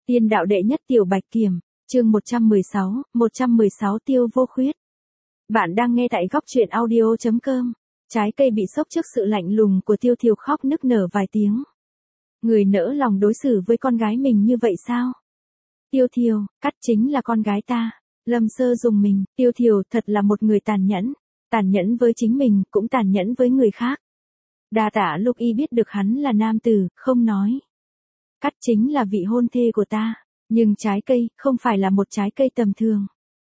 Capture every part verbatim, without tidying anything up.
Tiên đạo đệ nhất tiểu bạch kiểm, chương một trăm mười sáu, một trăm mười sáu Tiêu Vô Khuyết. Bạn đang nghe tại góc truyện audio chấm com. Trái cây bị sốc trước sự lạnh lùng của Tiêu Thiều khóc nức nở vài tiếng. Người nỡ lòng đối xử với con gái mình như vậy sao? Tiêu Thiều, cắt chính là con gái ta. Lâm Sơ dùng mình, Tiêu Thiều thật là một người tàn nhẫn. Tàn nhẫn với chính mình, cũng tàn nhẫn với người khác. Đa tả Lúc Y biết được hắn là nam tử, không nói. Cắt chính là vị hôn thê của ta, nhưng trái cây không phải là một trái cây tầm thường.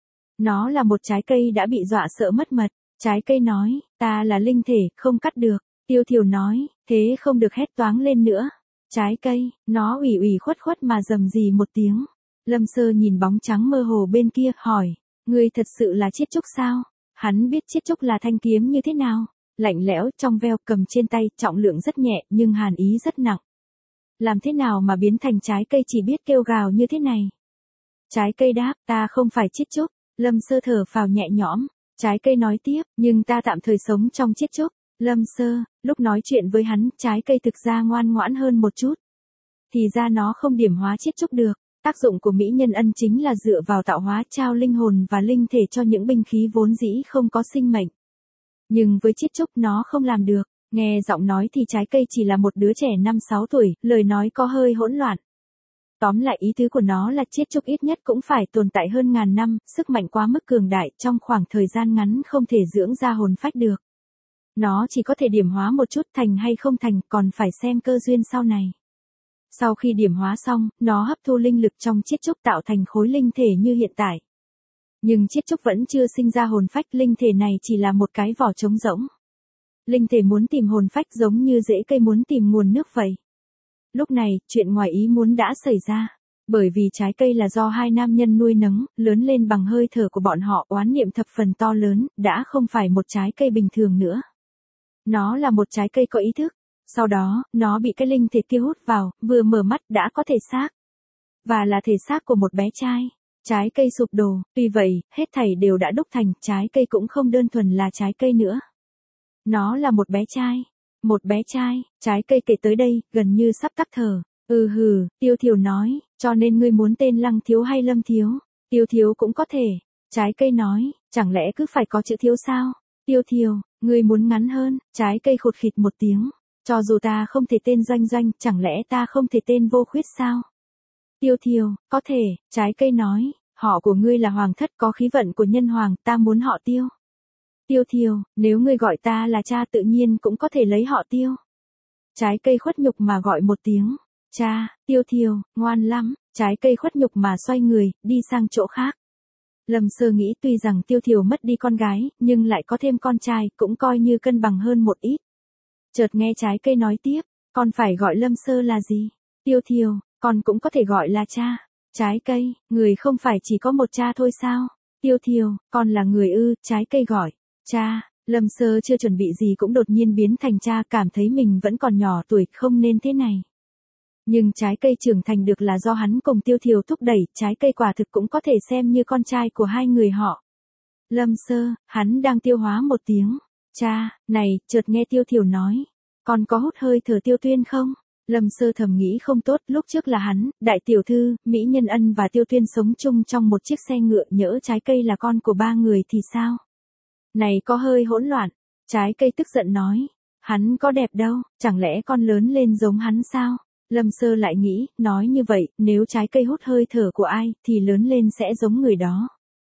Nó là một trái cây đã bị dọa sợ mất mật. Trái cây nói, ta là linh thể, không cắt được. Tiêu Thiều nói, thế không được hét toáng lên nữa. Trái cây, nó ủy ủy khuất khuất mà rầm rì một tiếng. Lâm Sơ nhìn bóng trắng mơ hồ bên kia, hỏi, ngươi thật sự là Chiết Trúc sao? Hắn biết Chiết Trúc là thanh kiếm như thế nào? Lạnh lẽo, trong veo, cầm trên tay, trọng lượng rất nhẹ, nhưng hàn ý rất nặng. Làm thế nào mà biến thành trái cây chỉ biết kêu gào như thế này? Trái cây đáp, ta không phải Chiết Trúc. Lâm Sơ thở phào nhẹ nhõm. Trái cây nói tiếp, nhưng ta tạm thời sống trong Chiết Trúc. Lâm Sơ, lúc nói chuyện với hắn, trái cây thực ra ngoan ngoãn hơn một chút. Thì ra nó không điểm hóa Chiết Trúc được. Tác dụng của Mỹ Nhân Ân chính là dựa vào tạo hóa trao linh hồn và linh thể cho những binh khí vốn dĩ không có sinh mệnh. Nhưng với Chiết Trúc nó không làm được. Nghe giọng nói thì trái cây chỉ là một đứa trẻ năm sáu tuổi, lời nói có hơi hỗn loạn. Tóm lại ý tứ của nó là Chiết Trúc ít nhất cũng phải tồn tại hơn ngàn năm, sức mạnh quá mức cường đại, trong khoảng thời gian ngắn không thể dưỡng ra hồn phách được. Nó chỉ có thể điểm hóa một chút, thành hay không thành, còn phải xem cơ duyên sau này. Sau khi điểm hóa xong, nó hấp thu linh lực trong Chiết Trúc tạo thành khối linh thể như hiện tại. Nhưng Chiết Trúc vẫn chưa sinh ra hồn phách, linh thể này chỉ là một cái vỏ trống rỗng. Linh thể muốn tìm hồn phách giống như rễ cây muốn tìm nguồn nước vậy. Lúc này, chuyện ngoài ý muốn đã xảy ra. Bởi vì trái cây là do hai nam nhân nuôi nấng, lớn lên bằng hơi thở của bọn họ, oán niệm thập phần to lớn, đã không phải một trái cây bình thường nữa. Nó là một trái cây có ý thức. Sau đó, nó bị cái linh thể kia hút vào, vừa mở mắt đã có thể xác. Và là thể xác của một bé trai. Trái cây sụp đổ, tuy vậy, hết thảy đều đã đúc thành, trái cây cũng không đơn thuần là trái cây nữa. Nó là một bé trai. Một bé trai, trái cây kể tới đây, gần như sắp tắt thở. Ừ hừ, Tiêu Thiều nói, cho nên ngươi muốn tên Lăng Thiếu hay Lâm Thiếu? Tiêu Thiếu cũng có thể. Trái cây nói, chẳng lẽ cứ phải có chữ Thiếu sao? Tiêu Thiều, ngươi muốn ngắn hơn, trái cây khụt khịt một tiếng. Cho dù ta không thể tên Doanh Doanh, chẳng lẽ ta không thể tên Vô Khuyết sao? Tiêu Thiều, có thể, trái cây nói, họ của ngươi là hoàng thất có khí vận của nhân hoàng, ta muốn họ Tiêu. Tiêu Thiều, nếu ngươi gọi ta là cha tự nhiên cũng có thể lấy họ Tiêu. Trái cây khuất nhục mà gọi một tiếng. Cha, Tiêu Thiều, ngoan lắm. Trái cây khuất nhục mà xoay người, đi sang chỗ khác. Lâm Sơ nghĩ tuy rằng Tiêu Thiều mất đi con gái, nhưng lại có thêm con trai, cũng coi như cân bằng hơn một ít. Chợt nghe trái cây nói tiếp, con phải gọi Lâm Sơ là gì? Tiêu Thiều, con cũng có thể gọi là cha. Trái cây, người không phải chỉ có một cha thôi sao? Tiêu Thiều, con là người ư? Trái cây gọi. Cha, Lâm Sơ chưa chuẩn bị gì cũng đột nhiên biến thành cha, cảm thấy mình vẫn còn nhỏ tuổi, không nên thế này. Nhưng trái cây trưởng thành được là do hắn cùng Tiêu Thiều thúc đẩy, trái cây quả thực cũng có thể xem như con trai của hai người họ. Lâm Sơ, hắn đang tiêu hóa một tiếng. Cha, này, chợt nghe Tiêu Thiều nói. Con có hút hơi thở Tiêu Tuyên không? Lâm Sơ thầm nghĩ không tốt, lúc trước là hắn, đại tiểu thư, Mỹ Nhân Ân và Tiêu Tuyên sống chung trong một chiếc xe ngựa, nhỡ trái cây là con của ba người thì sao? Này có hơi hỗn loạn. Trái cây tức giận nói. Hắn có đẹp đâu, chẳng lẽ con lớn lên giống hắn sao? Lâm Sơ lại nghĩ, nói như vậy, nếu trái cây hút hơi thở của ai, thì lớn lên sẽ giống người đó.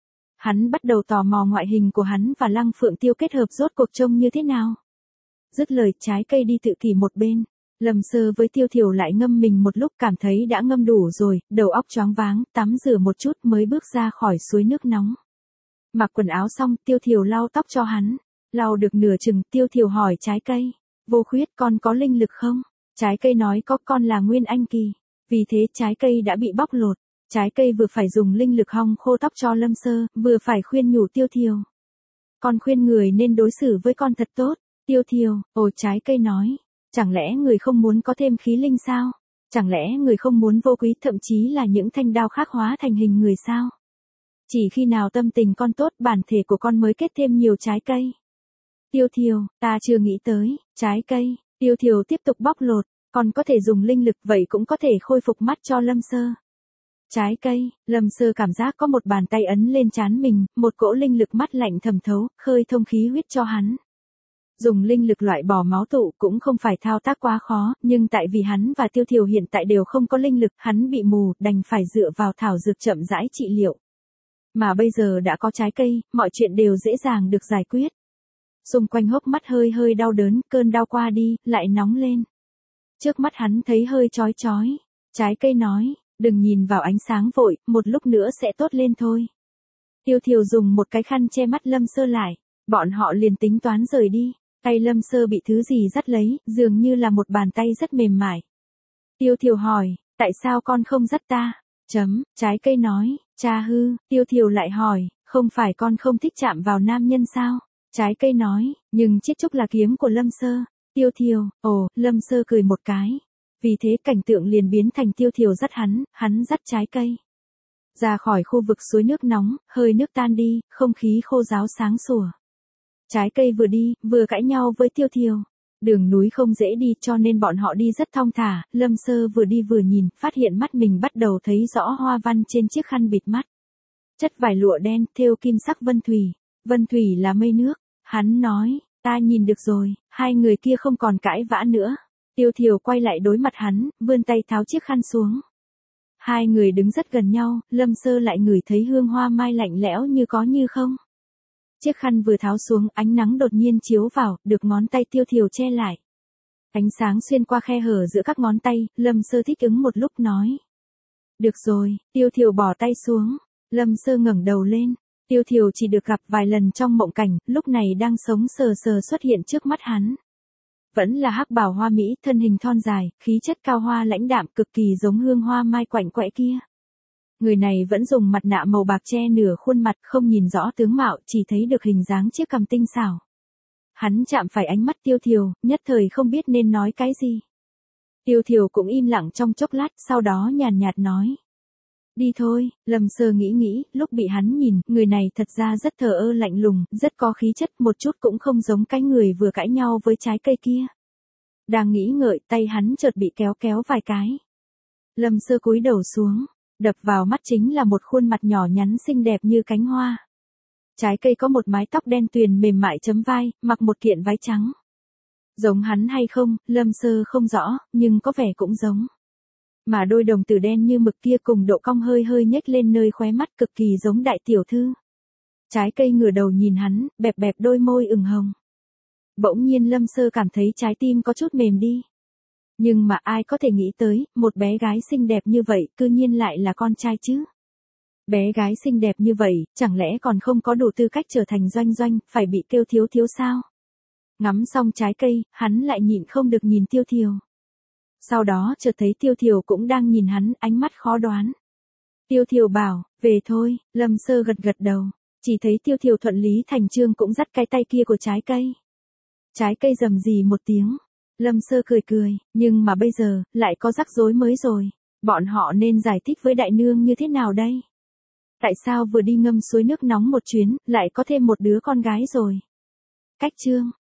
Hắn bắt đầu tò mò ngoại hình của hắn và Lăng Phượng Tiêu kết hợp rốt cuộc trông như thế nào. Dứt lời, trái cây đi tự kỷ một bên. Lâm Sơ với Tiêu Thiều lại ngâm mình một lúc, cảm thấy đã ngâm đủ rồi, đầu óc choáng váng, tắm rửa một chút mới bước ra khỏi suối nước nóng. Mặc quần áo xong, Tiêu Thiều lau tóc cho hắn. Lau được nửa chừng, Tiêu Thiều hỏi trái cây. Vô Khuyết, con có linh lực không? Trái cây nói có, con là Nguyên Anh kỳ. Vì thế trái cây đã bị bóc lột. Trái cây vừa phải dùng linh lực hong khô tóc cho Lâm Sơ, vừa phải khuyên nhủ Tiêu Thiều. Con khuyên người nên đối xử với con thật tốt. Tiêu Thiều, ồ trái cây nói. Chẳng lẽ người không muốn có thêm khí linh sao? Chẳng lẽ người không muốn vô quý, thậm chí là những thanh đao khác hóa thành hình người sao? Chỉ khi nào tâm tình con tốt, bản thể của con mới kết thêm nhiều trái cây. Tiêu Thiều, ta chưa nghĩ tới. Trái cây. Tiêu Thiều tiếp tục bóc lột. Con có thể dùng linh lực, vậy cũng có thể khôi phục mắt cho Lâm Sơ. Trái cây, Lâm Sơ cảm giác có một bàn tay ấn lên trán mình, một cỗ linh lực mắt lạnh thẩm thấu, khơi thông khí huyết cho hắn. Dùng linh lực loại bỏ máu tụ cũng không phải thao tác quá khó, nhưng tại vì hắn và Tiêu Thiều hiện tại đều không có linh lực, hắn bị mù, đành phải dựa vào thảo dược chậm rãi trị liệu. Mà bây giờ đã có trái cây, mọi chuyện đều dễ dàng được giải quyết. Xung quanh hốc mắt hơi hơi đau đớn, cơn đau qua đi, lại nóng lên. Trước mắt hắn thấy hơi chói chói. Trái cây nói, đừng nhìn vào ánh sáng vội, một lúc nữa sẽ tốt lên thôi. Tiêu Thiều dùng một cái khăn che mắt Lâm Sơ lại, bọn họ liền tính toán rời đi. Tay Lâm Sơ bị thứ gì dắt lấy, dường như là một bàn tay rất mềm mại. Tiêu Thiều hỏi, tại sao con không dắt ta? Chấm, trái cây nói, cha hư, Tiêu Thiều lại hỏi, không phải con không thích chạm vào nam nhân sao? Trái cây nói, nhưng chiếc trúc là kiếm của Lâm Sơ. Tiêu Thiều, ồ, Lâm Sơ cười một cái. Vì thế cảnh tượng liền biến thành Tiêu Thiều dắt hắn, hắn dắt trái cây. Ra khỏi khu vực suối nước nóng, hơi nước tan đi, không khí khô ráo sáng sủa. Trái cây vừa đi, vừa cãi nhau với Tiêu Thiều. Đường núi không dễ đi cho nên bọn họ đi rất thong thả, Lâm Sơ vừa đi vừa nhìn, phát hiện mắt mình bắt đầu thấy rõ hoa văn trên chiếc khăn bịt mắt. Chất vải lụa đen, thêu kim sắc vân thủy. Vân thủy là mây nước. Hắn nói, ta nhìn được rồi, hai người kia không còn cãi vã nữa. Tiêu Thiều quay lại đối mặt hắn, vươn tay tháo chiếc khăn xuống. Hai người đứng rất gần nhau, Lâm Sơ lại ngửi thấy hương hoa mai lạnh lẽo như có như không. Chiếc khăn vừa tháo xuống, ánh nắng đột nhiên chiếu vào, được ngón tay Tiêu Thiều che lại. Ánh sáng xuyên qua khe hở giữa các ngón tay, Lâm Sơ thích ứng một lúc nói. Được rồi, Tiêu Thiều bỏ tay xuống. Lâm Sơ ngẩng đầu lên. Tiêu Thiều chỉ được gặp vài lần trong mộng cảnh, lúc này đang sống sờ sờ xuất hiện trước mắt hắn. Vẫn là hắc bào hoa mỹ, thân hình thon dài, khí chất cao hoa lãnh đạm, cực kỳ giống hương hoa mai quạnh quẽ kia. Người này vẫn dùng mặt nạ màu bạc che nửa khuôn mặt, không nhìn rõ tướng mạo, chỉ thấy được hình dáng chiếc cằm tinh xảo. Hắn chạm phải ánh mắt Tiêu Thiều, nhất thời không biết nên nói cái gì. Tiêu Thiều cũng im lặng trong chốc lát, sau đó nhàn nhạt nói. Đi thôi, Lâm Sơ nghĩ nghĩ, lúc bị hắn nhìn, người này thật ra rất thờ ơ lạnh lùng, rất có khí chất, một chút cũng không giống cái người vừa cãi nhau với trái cây kia. Đang nghĩ ngợi, tay hắn chợt bị kéo kéo vài cái. Lâm Sơ cúi đầu xuống, đập vào mắt chính là một khuôn mặt nhỏ nhắn xinh đẹp như cánh hoa. Trái cây có một mái tóc đen tuyền mềm mại chấm vai, mặc một kiện váy trắng. Giống hắn hay không, Lâm Sơ không rõ, nhưng có vẻ cũng giống. Mà đôi đồng tử đen như mực kia cùng độ cong hơi hơi nhếch lên nơi khóe mắt cực kỳ giống đại tiểu thư. Trái cây ngửa đầu nhìn hắn, bẹp bẹp đôi môi ửng hồng. Bỗng nhiên Lâm Sơ cảm thấy trái tim có chút mềm đi. Nhưng mà ai có thể nghĩ tới, một bé gái xinh đẹp như vậy, cư nhiên lại là con trai chứ. Bé gái xinh đẹp như vậy, chẳng lẽ còn không có đủ tư cách trở thành Doanh Doanh, phải bị kêu thiếu thiếu sao? Ngắm xong trái cây, hắn lại nhịn không được nhìn Tiêu Thiều. Sau đó chợt thấy Tiêu Thiều cũng đang nhìn hắn, ánh mắt khó đoán. Tiêu Thiều bảo, về thôi, Lâm Sơ gật gật đầu, chỉ thấy Tiêu Thiều thuận lý thành chương cũng dắt cái tay kia của trái cây. Trái cây rầm rì một tiếng, Lâm Sơ cười cười, nhưng mà bây giờ, lại có rắc rối mới rồi, bọn họ nên giải thích với đại nương như thế nào đây? Tại sao vừa đi ngâm suối nước nóng một chuyến, lại có thêm một đứa con gái rồi? Cách chương